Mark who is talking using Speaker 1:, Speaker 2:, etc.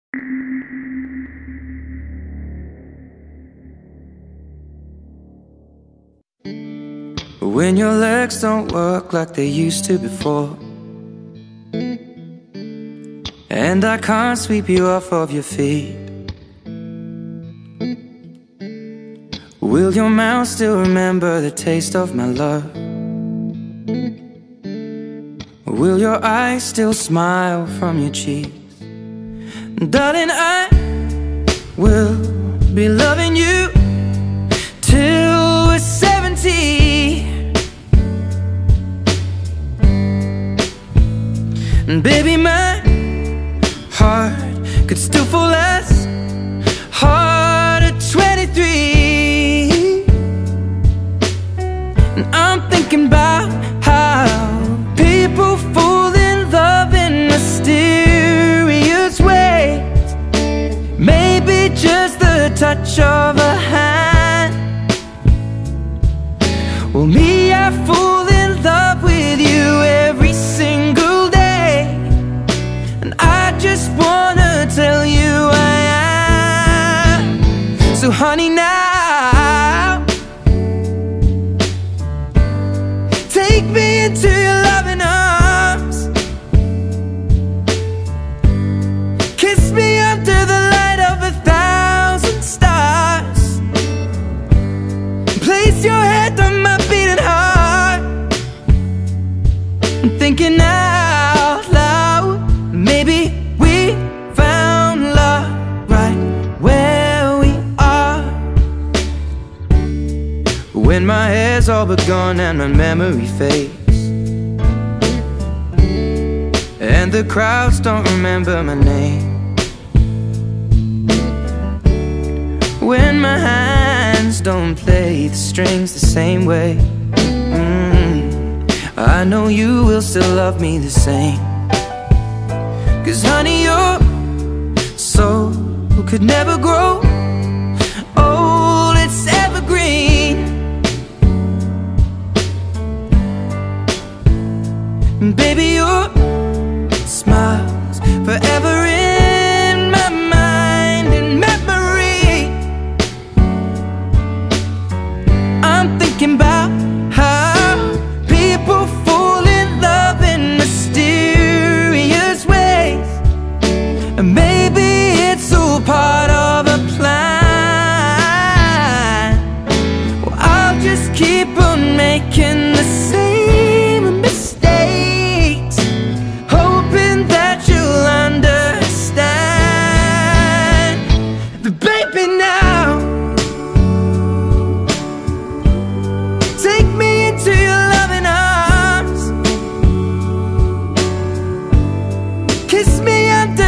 Speaker 1: When your legs don't work like they used to before, and I can't sweep you off of your feet, will your mouth still remember the taste of my love? Will your eyes still smile from your cheeks? Darling, I will be loving you till we're 70. And baby, my heart could still fall as hard at 23. And I'm thinking about how people fall in love in mysterious ways. Maybe just the touch of a hand. Well, me, I fall in love with you every single day, and I just wanna tell you I am. So honey, now take me into your loving arms, kiss me under the light of 1,000 stars, place your head on my beating heart. I'm thinking out loud, maybe we found love right where we are. When my hair's all but gone and my memory fades, and the crowds don't remember my name, when my hands don't play the strings the same way, I know you will still love me the same. 'Cause honey, your soul could never grow old, it's evergreen. And baby, your smile's forever in my mind and memory. I'm thinking about how people fall in love in mysterious ways, and maybe it's all part of a plan. Well, I'll just keep on making the same mistakes, hoping that you'll understand. But baby, now take me into your loving arms, kiss me under